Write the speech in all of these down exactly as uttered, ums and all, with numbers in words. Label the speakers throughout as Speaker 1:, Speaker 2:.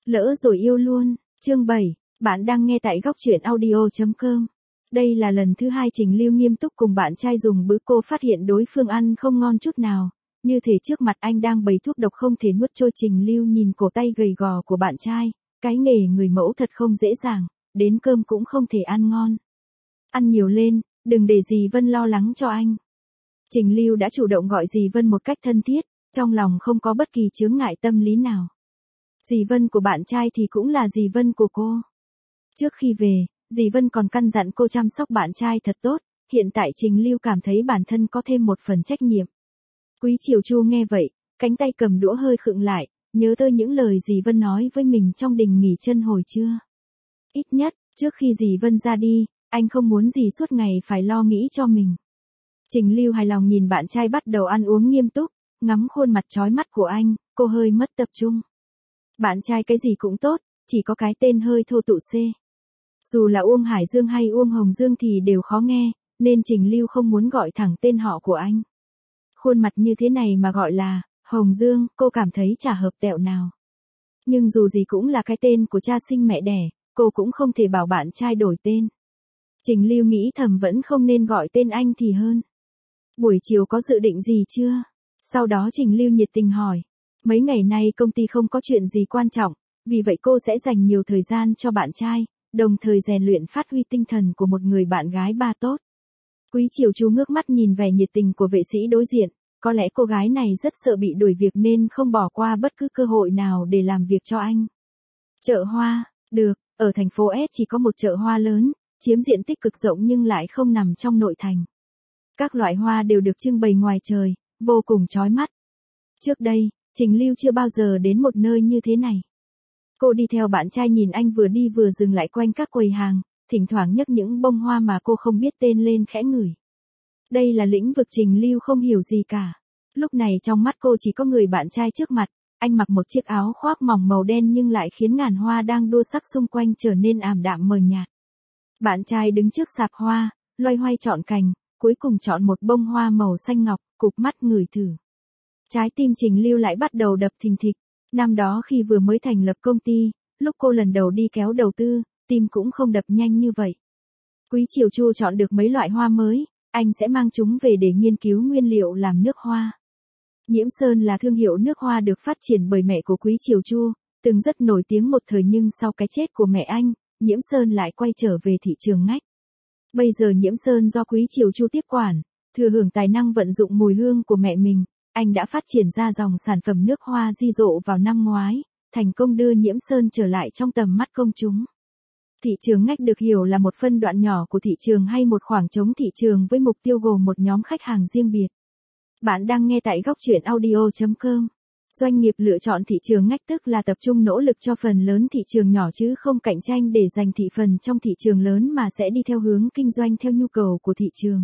Speaker 1: Lỡ rồi yêu luôn, chương bảy, bạn đang nghe tại góc truyện audio chấm com. Đây là lần thứ hai Trình Lưu nghiêm túc cùng bạn trai dùng bữa, cô phát hiện đối phương ăn không ngon chút nào, như thể trước mặt anh đang bày thuốc độc không thể nuốt trôi. Trình Lưu nhìn cổ tay gầy gò của bạn trai, cái nghề người mẫu thật không dễ dàng, đến cơm cũng không thể ăn ngon. Ăn nhiều lên, đừng để dì Vân lo lắng cho anh. Trình Lưu đã chủ động gọi dì Vân một cách thân thiết, trong lòng không có bất kỳ chướng ngại tâm lý nào. Dì Vân của bạn trai thì cũng là dì Vân của cô. Trước khi về, dì Vân còn căn dặn cô chăm sóc bạn trai thật tốt, hiện tại Trình Lưu cảm thấy bản thân có thêm một phần trách nhiệm. Quý Triều Chu nghe vậy, cánh tay cầm đũa hơi khựng lại, nhớ tới những lời dì Vân nói với mình trong đình nghỉ chân hồi trưa. Ít nhất, trước khi dì Vân ra đi, anh không muốn dì suốt ngày phải lo nghĩ cho mình. Trình Lưu hài lòng nhìn bạn trai bắt đầu ăn uống nghiêm túc, ngắm khuôn mặt chói mắt của anh, cô hơi mất tập trung. Bạn trai cái gì cũng tốt, chỉ có cái tên hơi thô tục C. Dù là Uông Hải Dương hay Uông Hồng Dương thì đều khó nghe, nên Trình Lưu không muốn gọi thẳng tên họ của anh. Khuôn mặt như thế này mà gọi là Hồng Dương, cô cảm thấy chả hợp tẹo nào. Nhưng dù gì cũng là cái tên của cha sinh mẹ đẻ, cô cũng không thể bảo bạn trai đổi tên. Trình Lưu nghĩ thầm vẫn không nên gọi tên anh thì hơn. Buổi chiều có dự định gì chưa? Sau đó Trình Lưu nhiệt tình hỏi. Mấy ngày nay công ty không có chuyện gì quan trọng, vì vậy cô sẽ dành nhiều thời gian cho bạn trai, đồng thời rèn luyện phát huy tinh thần của một người bạn gái ba tốt. Quý Triều Chu ngước mắt nhìn vẻ nhiệt tình của vệ sĩ đối diện, có lẽ cô gái này rất sợ bị đuổi việc nên không bỏ qua bất cứ cơ hội nào để làm việc cho anh. Chợ hoa, được, ở thành phố S chỉ có một chợ hoa lớn, chiếm diện tích cực rộng nhưng lại không nằm trong nội thành. Các loại hoa đều được trưng bày ngoài trời, vô cùng chói mắt. Trước đây, Trình Lưu chưa bao giờ đến một nơi như thế này. Cô đi theo bạn trai nhìn anh vừa đi vừa dừng lại quanh các quầy hàng, thỉnh thoảng nhấc những bông hoa mà cô không biết tên lên khẽ ngửi. Đây là lĩnh vực Trình Lưu không hiểu gì cả. Lúc này trong mắt cô chỉ có người bạn trai trước mặt, anh mặc một chiếc áo khoác mỏng màu đen nhưng lại khiến ngàn hoa đang đua sắc xung quanh trở nên ảm đạm mờ nhạt. Bạn trai đứng trước sạp hoa, loay hoay chọn cành, cuối cùng chọn một bông hoa màu xanh ngọc, cụp mắt ngửi thử. Trái tim Trình Lưu lại bắt đầu đập thình thịch. Năm đó khi vừa mới thành lập công ty, lúc cô lần đầu đi kéo đầu tư, tim cũng không đập nhanh như vậy. Quý Triều Chu chọn được mấy loại hoa mới, anh sẽ mang chúng về để nghiên cứu nguyên liệu làm nước hoa. Nhiễm Sơn là thương hiệu nước hoa được phát triển bởi mẹ của Quý Triều Chu, từng rất nổi tiếng một thời nhưng sau cái chết của mẹ anh, Nhiễm Sơn lại quay trở về thị trường ngách. Bây giờ Nhiễm Sơn do Quý Triều Chu tiếp quản, thừa hưởng tài năng vận dụng mùi hương của mẹ mình, anh đã phát triển ra dòng sản phẩm nước hoa di dộ vào năm ngoái, thành công đưa Nhiễm Sơn trở lại trong tầm mắt công chúng. Thị trường ngách được hiểu là một phân đoạn nhỏ của thị trường hay một khoảng trống thị trường với mục tiêu gồm một nhóm khách hàng riêng biệt. Bạn đang nghe tại góc truyện audio chấm com. Doanh nghiệp lựa chọn thị trường ngách tức là tập trung nỗ lực cho phần lớn thị trường nhỏ chứ không cạnh tranh để giành thị phần trong thị trường lớn mà sẽ đi theo hướng kinh doanh theo nhu cầu của thị trường.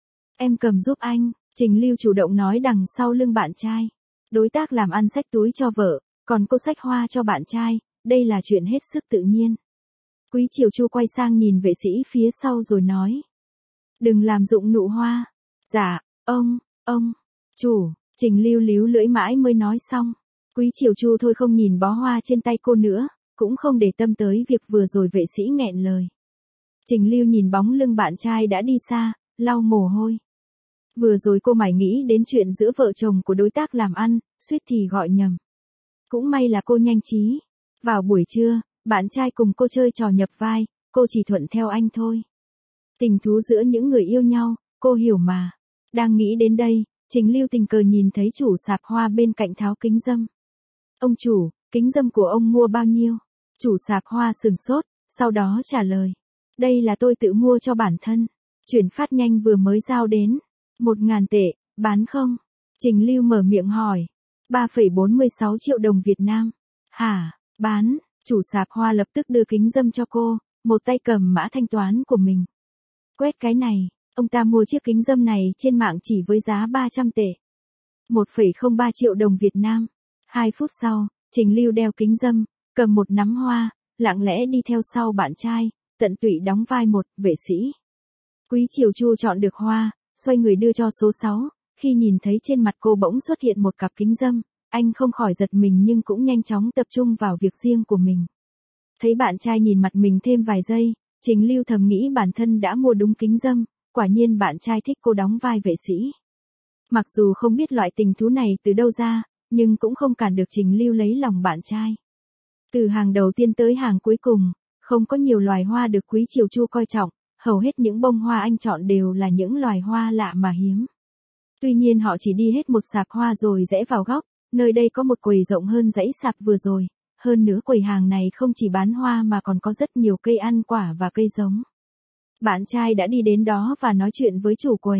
Speaker 1: Em cầm giúp anh, Trình Lưu chủ động nói đằng sau lưng bạn trai. Đối tác làm ăn xách túi cho vợ, còn cô xách hoa cho bạn trai, đây là chuyện hết sức tự nhiên. Quý Triều Chu quay sang nhìn vệ sĩ phía sau rồi nói. Đừng làm dụng nụ hoa. Dạ, ông, ông, chủ, Trình Lưu líu lưỡi mãi mới nói xong. Quý Triều Chu thôi không nhìn bó hoa trên tay cô nữa, cũng không để tâm tới việc vừa rồi vệ sĩ nghẹn lời. Trình Lưu nhìn bóng lưng bạn trai đã đi xa, lau mồ hôi. Vừa rồi cô mải nghĩ đến chuyện giữa vợ chồng của đối tác làm ăn, suýt thì gọi nhầm. Cũng may là cô nhanh trí. Vào buổi trưa, bạn trai cùng cô chơi trò nhập vai, cô chỉ thuận theo anh thôi. Tình thú giữa những người yêu nhau, cô hiểu mà. Đang nghĩ đến đây, Trình Lưu tình cờ nhìn thấy chủ sạp hoa bên cạnh tháo kính dâm. Ông chủ, kính dâm của ông mua bao nhiêu? Chủ sạp hoa sừng sốt, sau đó trả lời. Đây là tôi tự mua cho bản thân. Chuyển phát nhanh vừa mới giao đến. Một ngàn tệ, bán không? Trình Lưu mở miệng hỏi. ba phẩy bốn mươi sáu triệu đồng Việt Nam. Hả, bán? Chủ sạp hoa lập tức đưa kính dâm cho cô, một tay cầm mã thanh toán của mình. Quét cái này, ông ta mua chiếc kính dâm này trên mạng chỉ với giá ba trăm tệ. một phẩy không ba triệu đồng Việt Nam. Hai phút sau, Trình Lưu đeo kính dâm, cầm một nắm hoa, lặng lẽ đi theo sau bạn trai, tận tụy đóng vai một vệ sĩ. Quý Triều Chu chọn được hoa, xoay người đưa cho số sáu, khi nhìn thấy trên mặt cô bỗng xuất hiện một cặp kính dâm, anh không khỏi giật mình nhưng cũng nhanh chóng tập trung vào việc riêng của mình. Thấy bạn trai nhìn mặt mình thêm vài giây, Trình Lưu thầm nghĩ bản thân đã mua đúng kính râm, quả nhiên bạn trai thích cô đóng vai vệ sĩ. Mặc dù không biết loại tình thú này từ đâu ra, nhưng cũng không cản được Trình Lưu lấy lòng bạn trai. Từ hàng đầu tiên tới hàng cuối cùng, không có nhiều loài hoa được Quý Chiều Chu coi trọng, hầu hết những bông hoa anh chọn đều là những loài hoa lạ mà hiếm. Tuy nhiên họ chỉ đi hết một sạp hoa rồi rẽ vào góc, nơi đây có một quầy rộng hơn dãy sạp vừa rồi, hơn nữa quầy hàng này không chỉ bán hoa mà còn có rất nhiều cây ăn quả và cây giống. Bạn trai đã đi đến đó và nói chuyện với chủ quầy.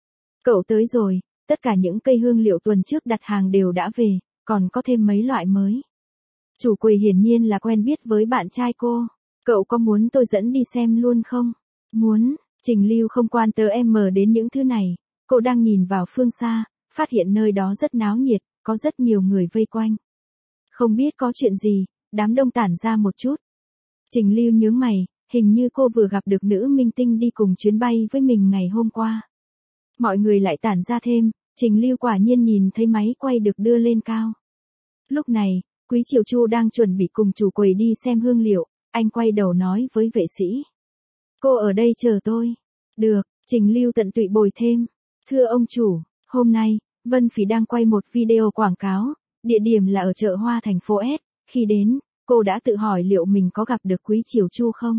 Speaker 1: Cậu tới rồi, tất cả những cây hương liệu tuần trước đặt hàng đều đã về, còn có thêm mấy loại mới. Chủ quầy hiển nhiên là quen biết với bạn trai cô. Cậu có muốn tôi dẫn đi xem luôn không? Muốn. Trình Lưu không quan tớ em mờ đến những thứ này. Cô đang nhìn vào phương xa, phát hiện nơi đó rất náo nhiệt, có rất nhiều người vây quanh. Không biết có chuyện gì, đám đông tản ra một chút. Trình Lưu nhướng mày, hình như cô vừa gặp được nữ minh tinh đi cùng chuyến bay với mình ngày hôm qua. Mọi người lại tản ra thêm, Trình Lưu quả nhiên nhìn thấy máy quay được đưa lên cao. Lúc này, Quý Chiều Chu đang chuẩn bị cùng chủ quầy đi xem hương liệu, anh quay đầu nói với vệ sĩ. Cô ở đây chờ tôi. Được, Trình Lưu tận tụy bồi thêm. Thưa ông chủ, hôm nay, Vân Phỉ đang quay một video quảng cáo, địa điểm là ở chợ hoa thành phố S. Khi đến, cô đã tự hỏi liệu mình có gặp được Quý Chiều Chu không?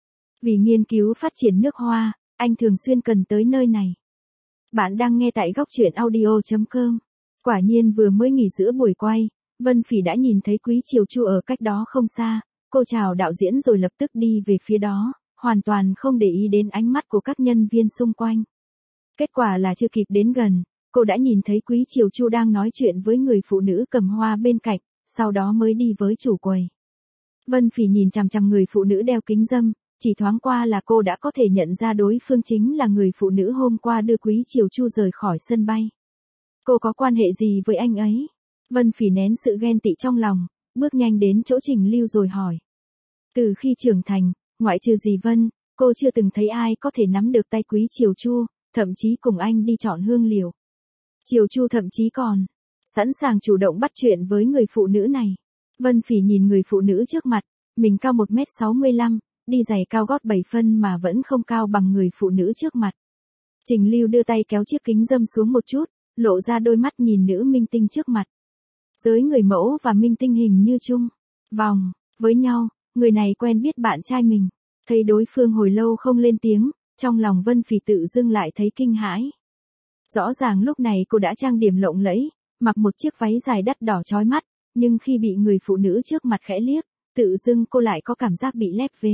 Speaker 1: Vì nghiên cứu phát triển nước hoa, anh thường xuyên cần tới nơi này. Bạn đang nghe tại góc truyện audio chấm com. Quả nhiên vừa mới nghỉ giữa buổi quay, Vân Phỉ đã nhìn thấy Quý Chiều Chu ở cách đó không xa, cô chào đạo diễn rồi lập tức đi về phía đó, hoàn toàn không để ý đến ánh mắt của các nhân viên xung quanh. Kết quả là chưa kịp đến gần, cô đã nhìn thấy Quý Chiều Chu đang nói chuyện với người phụ nữ cầm hoa bên cạnh, sau đó mới đi với chủ quầy. Vân Phỉ nhìn chằm chằm người phụ nữ đeo kính râm, chỉ thoáng qua là cô đã có thể nhận ra đối phương chính là người phụ nữ hôm qua đưa Quý Chiều Chu rời khỏi sân bay. Cô có quan hệ gì với anh ấy? Vân Phỉ nén sự ghen tị trong lòng, bước nhanh đến chỗ Trình Lưu rồi hỏi. Từ khi trưởng thành, ngoại trừ dì Vân, cô chưa từng thấy ai có thể nắm được tay Quý Chiều Chu, thậm chí cùng anh đi chọn hương liệu. Chiều Chu thậm chí còn sẵn sàng chủ động bắt chuyện với người phụ nữ này. Vân Phỉ nhìn người phụ nữ trước mặt, mình cao một mét sáu mươi lăm, đi giày cao gót bảy phân mà vẫn không cao bằng người phụ nữ trước mặt. Trình Lưu đưa tay kéo chiếc kính râm xuống một chút, lộ ra đôi mắt nhìn nữ minh tinh trước mặt. Giới người mẫu và minh tinh hình như chung vòng với nhau, người này quen biết bạn trai mình. Thấy đối phương hồi lâu không lên tiếng, trong lòng Vân Phỉ tự dưng lại thấy kinh hãi. Rõ ràng lúc này cô đã trang điểm lộng lẫy, mặc một chiếc váy dài đắt đỏ chói mắt, nhưng khi bị người phụ nữ trước mặt khẽ liếc, tự dưng cô lại có cảm giác bị lép vế.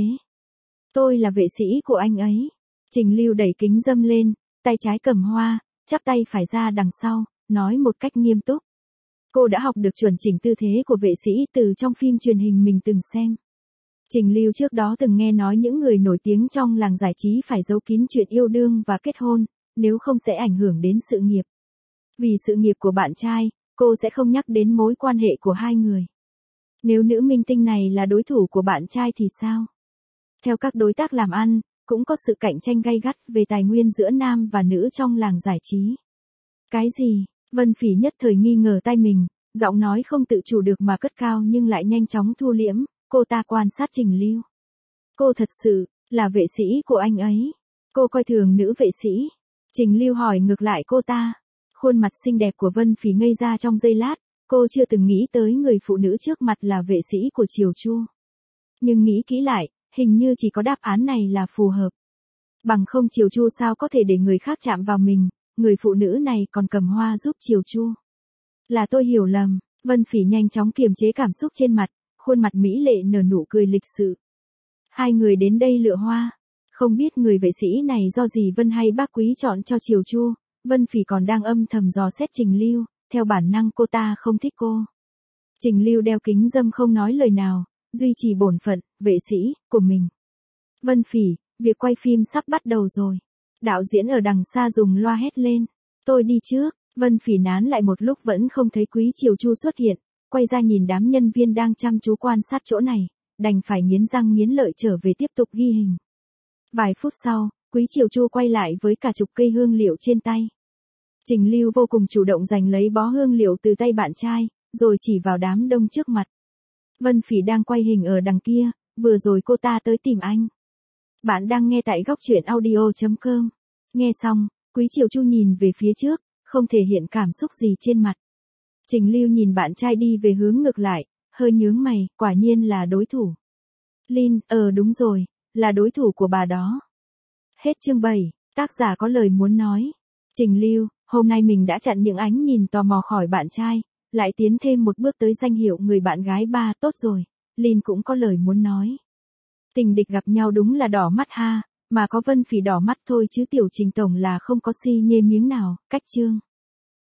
Speaker 1: Tôi là vệ sĩ của anh ấy. Trình Lưu đẩy kính râm lên, tay trái cầm hoa, chắp tay phải ra đằng sau, nói một cách nghiêm túc. Cô đã học được chuẩn chỉnh tư thế của vệ sĩ từ trong phim truyền hình mình từng xem. Trình Lưu trước đó từng nghe nói những người nổi tiếng trong làng giải trí phải giấu kín chuyện yêu đương và kết hôn, nếu không sẽ ảnh hưởng đến sự nghiệp. Vì sự nghiệp của bạn trai, cô sẽ không nhắc đến mối quan hệ của hai người. Nếu nữ minh tinh này là đối thủ của bạn trai thì sao? Theo các đối tác làm ăn, cũng có sự cạnh tranh gay gắt về tài nguyên giữa nam và nữ trong làng giải trí. Cái gì? Vân Phỉ nhất thời nghi ngờ tay mình, giọng nói không tự chủ được mà cất cao nhưng lại nhanh chóng thu liễm, cô ta quan sát Trình Lưu. Cô thật sự là vệ sĩ của anh ấy. Cô coi thường nữ vệ sĩ. Trình Lưu hỏi ngược lại cô ta. Khuôn mặt xinh đẹp của Vân Phỉ ngây ra trong giây lát, cô chưa từng nghĩ tới người phụ nữ trước mặt là vệ sĩ của Chiều Chu. Nhưng nghĩ kỹ lại, hình như chỉ có đáp án này là phù hợp. Bằng không Chiều Chu sao có thể để người khác chạm vào mình, người phụ nữ này còn cầm hoa giúp Chiều Chu. Là tôi hiểu lầm. Vân Phỉ nhanh chóng kiềm chế cảm xúc trên mặt, khuôn mặt mỹ lệ nở nụ cười lịch sự. Hai người đến đây lựa hoa. Không biết người vệ sĩ này do dì Vân hay bác Quý chọn cho Chiều Chu. Vân Phỉ còn đang âm thầm dò xét Trình Lưu, theo bản năng cô ta không thích cô. Trình Lưu đeo kính râm không nói lời nào, duy trì bổn phận, vệ sĩ, của mình. Vân Phỉ, việc quay phim sắp bắt đầu rồi. Đạo diễn ở đằng xa dùng loa hét lên. Tôi đi trước. Vân Phỉ nán lại một lúc vẫn không thấy Quý Chiều Chu xuất hiện, quay ra nhìn đám nhân viên đang chăm chú quan sát chỗ này, đành phải nghiến răng nghiến lợi trở về tiếp tục ghi hình. Vài phút sau, Quý Chiều Chu quay lại với cả chục cây hương liệu trên tay. Trình Lưu vô cùng chủ động giành lấy bó hương liệu từ tay bạn trai, rồi chỉ vào đám đông trước mặt. Vân Phỉ đang quay hình ở đằng kia, vừa rồi cô ta tới tìm anh. Bạn đang nghe tại góc truyện audio chấm com. Nghe xong, Quý Triều Chu nhìn về phía trước, không thể hiện cảm xúc gì trên mặt. Trình Lưu nhìn bạn trai đi về hướng ngược lại, hơi nhướng mày, quả nhiên là đối thủ. Lin, ờ đúng rồi, là đối thủ của bà đó. Hết chương bảy, tác giả có lời muốn nói. Trình Lưu, hôm nay mình đã chặn những ánh nhìn tò mò khỏi bạn trai, lại tiến thêm một bước tới danh hiệu người bạn gái ba, tốt rồi. Lin cũng có lời muốn nói. Tình địch gặp nhau đúng là đỏ mắt ha, mà có Vân Phỉ đỏ mắt thôi chứ tiểu Trình tổng là không có si nhê miếng nào, cách chương.